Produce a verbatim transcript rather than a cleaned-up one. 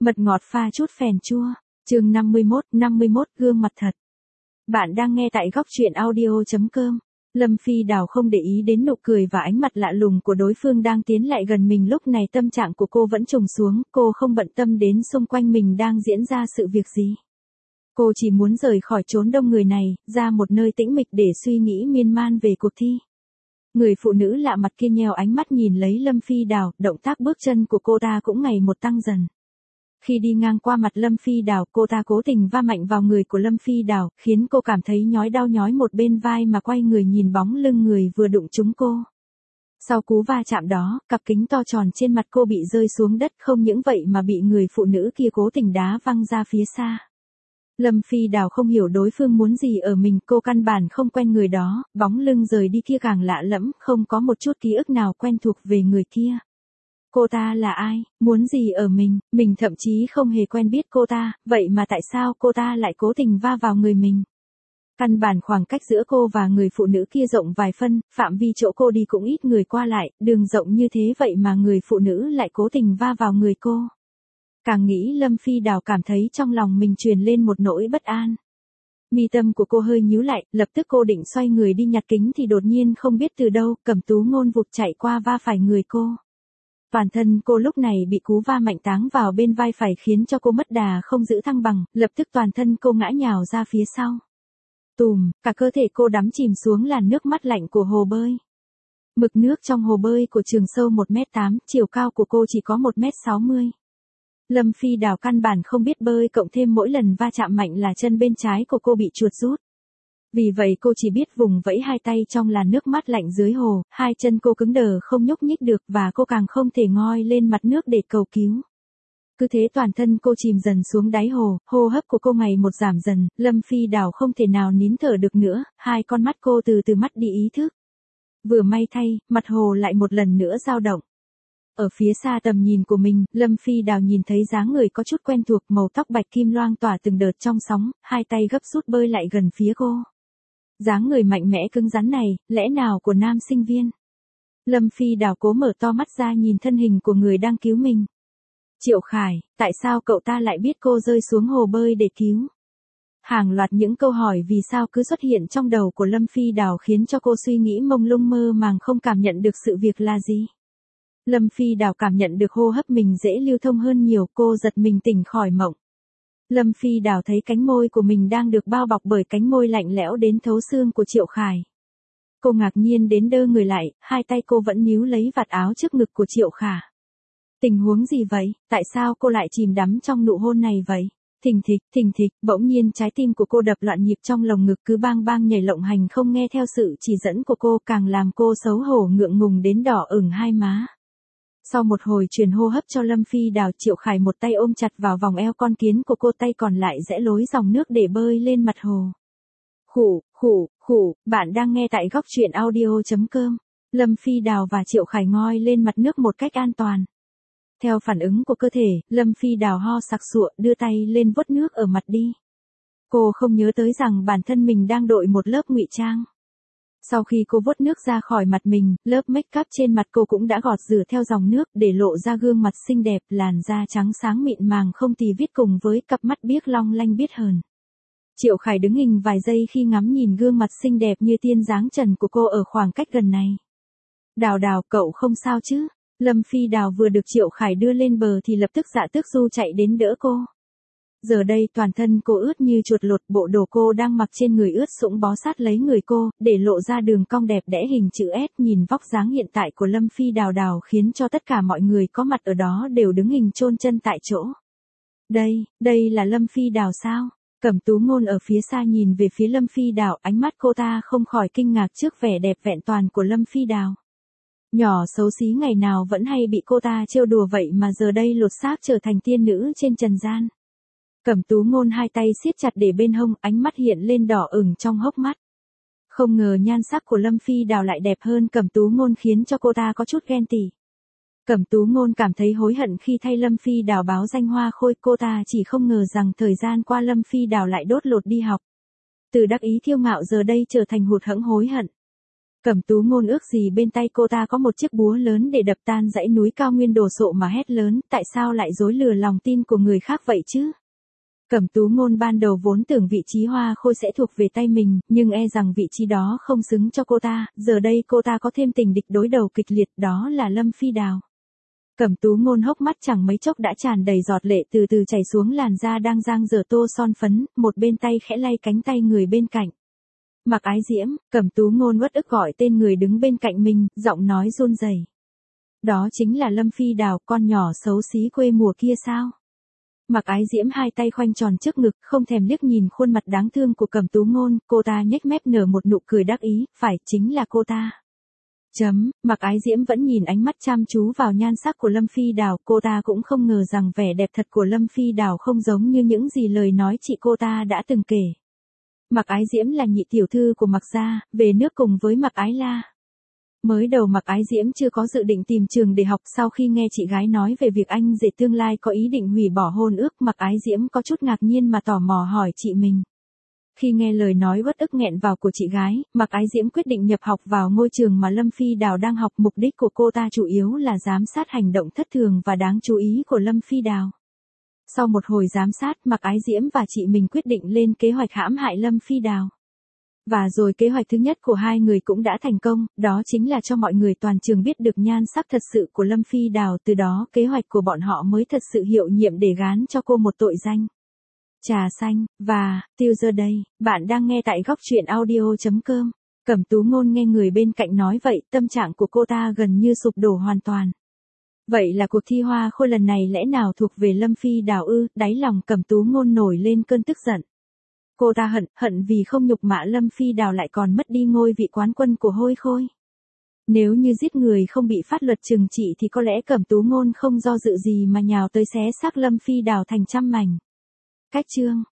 Mật ngọt pha chút phèn chua. Chương năm mươi mốt, năm mươi mốt gương mặt thật. Bạn đang nghe tại góc truyện audio chấm com. Lâm Phi Đào không để ý đến nụ cười và ánh mặt lạ lùng của đối phương đang tiến lại gần mình, lúc này tâm trạng của cô vẫn trùng xuống, cô không bận tâm đến xung quanh mình đang diễn ra sự việc gì. Cô chỉ muốn rời khỏi chốn đông người này, ra một nơi tĩnh mịch để suy nghĩ miên man về cuộc thi. Người phụ nữ lạ mặt kia nheo ánh mắt nhìn lấy Lâm Phi Đào, động tác bước chân của cô ta cũng ngày một tăng dần. Khi đi ngang qua mặt Lâm Phi Đào, cô ta cố tình va mạnh vào người của Lâm Phi Đào, khiến cô cảm thấy nhói đau nhói một bên vai mà quay người nhìn bóng lưng người vừa đụng trúng cô. Sau cú va chạm đó, cặp kính to tròn trên mặt cô bị rơi xuống đất, không những vậy mà bị người phụ nữ kia cố tình đá văng ra phía xa. Lâm Phi Đào không hiểu đối phương muốn gì ở mình, cô căn bản không quen người đó, bóng lưng rời đi kia càng lạ lẫm, không có một chút ký ức nào quen thuộc về người kia. Cô ta là ai, muốn gì ở mình, mình thậm chí không hề quen biết cô ta, vậy mà tại sao cô ta lại cố tình va vào người mình? Căn bản khoảng cách giữa cô và người phụ nữ kia rộng vài phân, phạm vi chỗ cô đi cũng ít người qua lại, đường rộng như thế vậy mà người phụ nữ lại cố tình va vào người cô. Càng nghĩ Lâm Phi Đào cảm thấy trong lòng mình truyền lên một nỗi bất an. Mi tâm của cô hơi nhíu lại, lập tức cô định xoay người đi nhặt kính thì đột nhiên không biết từ đâu, Cẩm Tú Ngôn vụt chạy qua va phải người cô. Toàn thân cô lúc này bị cú va mạnh táng vào bên vai phải khiến cho cô mất đà không giữ thăng bằng, lập tức toàn thân cô ngã nhào ra phía sau. Tùm, cả cơ thể cô đắm chìm xuống làn nước mắt lạnh của hồ bơi. Mực nước trong hồ bơi của Trường sâu một mét tám, chiều cao của cô chỉ có một mét sáu mươi. Lâm Phi Đào căn bản không biết bơi, cộng thêm mỗi lần va chạm mạnh là chân bên trái của cô bị chuột rút. Vì vậy cô chỉ biết vùng vẫy hai tay trong làn nước mát lạnh dưới hồ, hai chân cô cứng đờ không nhúc nhích được và cô càng không thể ngoi lên mặt nước để cầu cứu. Cứ thế toàn thân cô chìm dần xuống đáy hồ, hô hấp của cô ngày một giảm dần, Lâm Phi Đào không thể nào nín thở được nữa, hai con mắt cô từ từ mất đi ý thức. Vừa may thay, mặt hồ lại một lần nữa dao động. Ở phía xa tầm nhìn của mình, Lâm Phi Đào nhìn thấy dáng người có chút quen thuộc, màu tóc bạch kim loang tỏa từng đợt trong sóng, hai tay gấp rút bơi lại gần phía cô. Dáng người mạnh mẽ cứng rắn này, lẽ nào của nam sinh viên? Lâm Phi Đào cố mở to mắt ra nhìn thân hình của người đang cứu mình. Triệu Khải, tại sao cậu ta lại biết cô rơi xuống hồ bơi để cứu? Hàng loạt những câu hỏi vì sao cứ xuất hiện trong đầu của Lâm Phi Đào khiến cho cô suy nghĩ mông lung mơ màng, không cảm nhận được sự việc là gì. Lâm Phi Đào cảm nhận được hô hấp mình dễ lưu thông hơn nhiều, cô giật mình tỉnh khỏi mộng. Lâm Phi Đào thấy cánh môi của mình đang được bao bọc bởi cánh môi lạnh lẽo đến thấu xương của Triệu Khải. Cô ngạc nhiên đến đơ người lại, hai tay cô vẫn níu lấy vạt áo trước ngực của Triệu Khả. Tình huống gì vậy, tại sao cô lại chìm đắm trong nụ hôn này vậy? Thình thịch, thình thịch, bỗng nhiên trái tim của cô đập loạn nhịp trong lồng ngực cứ bang bang nhảy lộng hành không nghe theo sự chỉ dẫn của cô, càng làm cô xấu hổ ngượng ngùng đến đỏ ửng hai má. Sau một hồi truyền hô hấp cho Lâm Phi Đào, Triệu Khải một tay ôm chặt vào vòng eo con kiến của cô, tay còn lại rẽ lối dòng nước để bơi lên mặt hồ. Khủ, khủ, khủ, bạn đang nghe tại góc truyện audio chấm com. Lâm Phi Đào và Triệu Khải ngoi lên mặt nước một cách an toàn. Theo phản ứng của cơ thể, Lâm Phi Đào ho sặc sụa, đưa tay lên vuốt nước ở mặt đi. Cô không nhớ tới rằng bản thân mình đang đội một lớp ngụy trang. Sau khi cô vuốt nước ra khỏi mặt mình, lớp make up trên mặt cô cũng đã gọt rửa theo dòng nước để lộ ra gương mặt xinh đẹp, làn da trắng sáng mịn màng không tì vết cùng với cặp mắt biếc long lanh biết hờn. Triệu Khải đứng hình vài giây khi ngắm nhìn gương mặt xinh đẹp như tiên dáng trần của cô ở khoảng cách gần này. Đào Đào, cậu không sao chứ? Lâm Phi Đào vừa được Triệu Khải đưa lên bờ thì lập tức dạ tước du chạy đến đỡ cô. Giờ đây toàn thân cô ướt như chuột lột, bộ đồ cô đang mặc trên người ướt sũng bó sát lấy người cô, để lộ ra đường cong đẹp đẽ hình chữ S. Nhìn vóc dáng hiện tại của Lâm Phi Đào Đào khiến cho tất cả mọi người có mặt ở đó đều đứng hình chôn chân tại chỗ. Đây, đây là Lâm Phi Đào sao? Cẩm Tú Ngôn ở phía xa nhìn về phía Lâm Phi Đào, ánh mắt cô ta không khỏi kinh ngạc trước vẻ đẹp vẹn toàn của Lâm Phi Đào. Nhỏ xấu xí ngày nào vẫn hay bị cô ta trêu đùa vậy mà giờ đây lột xác trở thành tiên nữ trên trần gian. Cẩm Tú Ngôn hai tay siết chặt để bên hông, ánh mắt hiện lên đỏ ửng trong hốc mắt. Không ngờ nhan sắc của Lâm Phi Đào lại đẹp hơn Cẩm Tú Ngôn khiến cho cô ta có chút ghen tị. Cẩm Tú Ngôn cảm thấy hối hận khi thay Lâm Phi Đào báo danh hoa khôi, cô ta chỉ không ngờ rằng thời gian qua Lâm Phi Đào lại đốt lột đi học. Từ đắc ý kiêu ngạo giờ đây trở thành hụt hẫng hối hận. Cẩm Tú Ngôn ước gì bên tay cô ta có một chiếc búa lớn để đập tan dãy núi cao nguyên đồ sộ mà hét lớn, tại sao lại dối lừa lòng tin của người khác vậy chứ? Cẩm Tú Ngôn ban đầu vốn tưởng vị trí Hoa Khôi sẽ thuộc về tay mình, nhưng e rằng vị trí đó không xứng cho cô ta, giờ đây cô ta có thêm tình địch đối đầu kịch liệt, đó là Lâm Phi Đào. Cẩm Tú Ngôn hốc mắt chẳng mấy chốc đã tràn đầy giọt lệ từ từ chảy xuống làn da đang dang dở tô son phấn, một bên tay khẽ lay cánh tay người bên cạnh. Mạc Ái Diễm, Cẩm Tú Ngôn uất ức gọi tên người đứng bên cạnh mình, giọng nói run rẩy. Đó chính là Lâm Phi Đào, con nhỏ xấu xí quê mùa kia sao? Mạc Ái Diễm hai tay khoanh tròn trước ngực, không thèm liếc nhìn khuôn mặt đáng thương của Cẩm Tú Ngôn, cô ta nhếch mép nở một nụ cười đắc ý, phải, chính là cô ta. Chấm, Mạc Ái Diễm vẫn nhìn ánh mắt chăm chú vào nhan sắc của Lâm Phi Đào, cô ta cũng không ngờ rằng vẻ đẹp thật của Lâm Phi Đào không giống như những gì lời nói chị cô ta đã từng kể. Mạc Ái Diễm là nhị tiểu thư của Mạc gia, về nước cùng với Mạc Ái La. Mới đầu Mạc Ái Diễm chưa có dự định tìm trường để học, sau khi nghe chị gái nói về việc anh rể tương lai có ý định hủy bỏ hôn ước, Mạc Ái Diễm có chút ngạc nhiên mà tò mò hỏi chị mình. Khi nghe lời nói uất ức nghẹn vào của chị gái, Mạc Ái Diễm quyết định nhập học vào ngôi trường mà Lâm Phi Đào đang học, mục đích của cô ta chủ yếu là giám sát hành động thất thường và đáng chú ý của Lâm Phi Đào. Sau một hồi giám sát, Mạc Ái Diễm và chị mình quyết định lên kế hoạch hãm hại Lâm Phi Đào. Và rồi kế hoạch thứ nhất của hai người cũng đã thành công, đó chính là cho mọi người toàn trường biết được nhan sắc thật sự của Lâm Phi Đào, từ đó kế hoạch của bọn họ mới thật sự hiệu nghiệm để gán cho cô một tội danh. Trà xanh, và, tiêu giờ đây, bạn đang nghe tại góc truyện audio chấm com. Cẩm Tú Ngôn nghe người bên cạnh nói vậy, tâm trạng của cô ta gần như sụp đổ hoàn toàn. Vậy là cuộc thi Hoa Khôi lần này lẽ nào thuộc về Lâm Phi Đào ư? Đáy lòng Cẩm Tú Ngôn nổi lên cơn tức giận. Cô ta hận, hận vì không nhục mạ Lâm Phi Đào lại còn mất đi ngôi vị quán quân của Hôi Khôi. Nếu như giết người không bị pháp luật trừng trị thì có lẽ Cẩm Tú Ngôn không do dự gì mà nhào tới xé xác Lâm Phi Đào thành trăm mảnh. Cách chương